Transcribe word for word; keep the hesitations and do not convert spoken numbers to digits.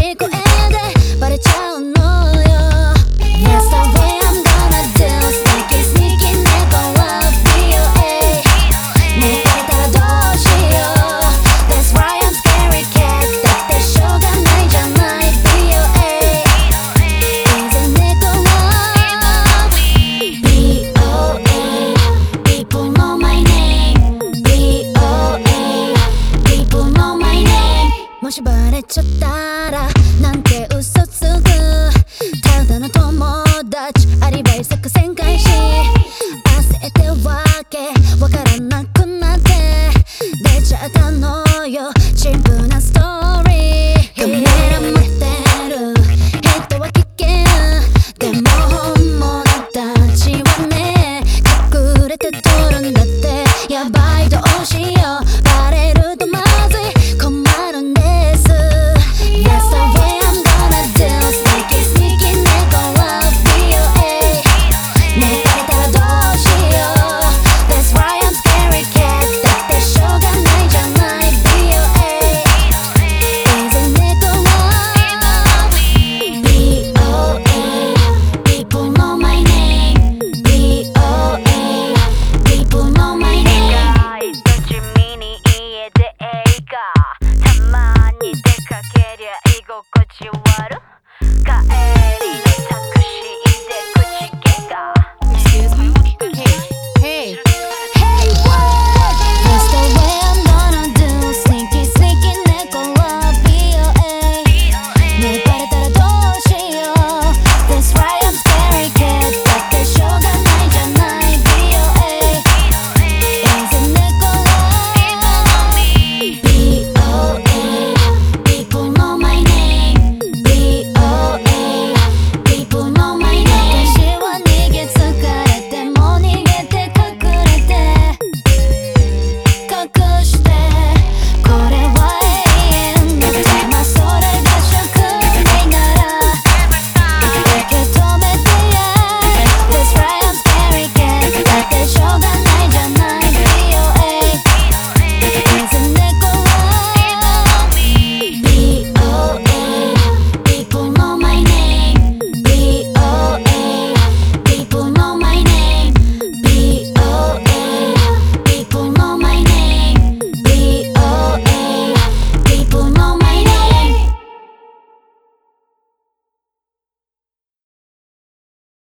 い声でバレちゃうのよ。 That's the way I'm gonna do Sneaky sneaky 猫は ビーオーエー ねバレたらどうしよう That's why I'm scary cat だってしょうがないじゃない ビーオーエー Is a 猫は ビーオーエー People know my name ビーオーエー People know my name もしバレちゃったらなんて嘘つくただの友達アリバイ作戦開始焦ってわけわからなくなって出ちゃったのよ陳腐なストーリーカメラ持ってる人は危険でも本物たちはね隠れて撮るんだってやばいどうしようバレるとまずい困るんです That's the way I'm gonna do Sneaky sneaky 猫は ビーオーエー ねバレたらどうしよう That's why I'm scary cat だってしょうがないじゃない ビーオーエー Is a 猫は ビーオーエー People know my name ビーオーエー People know my name 意外と地味に家で映画たまに出かけりゃ居心地悪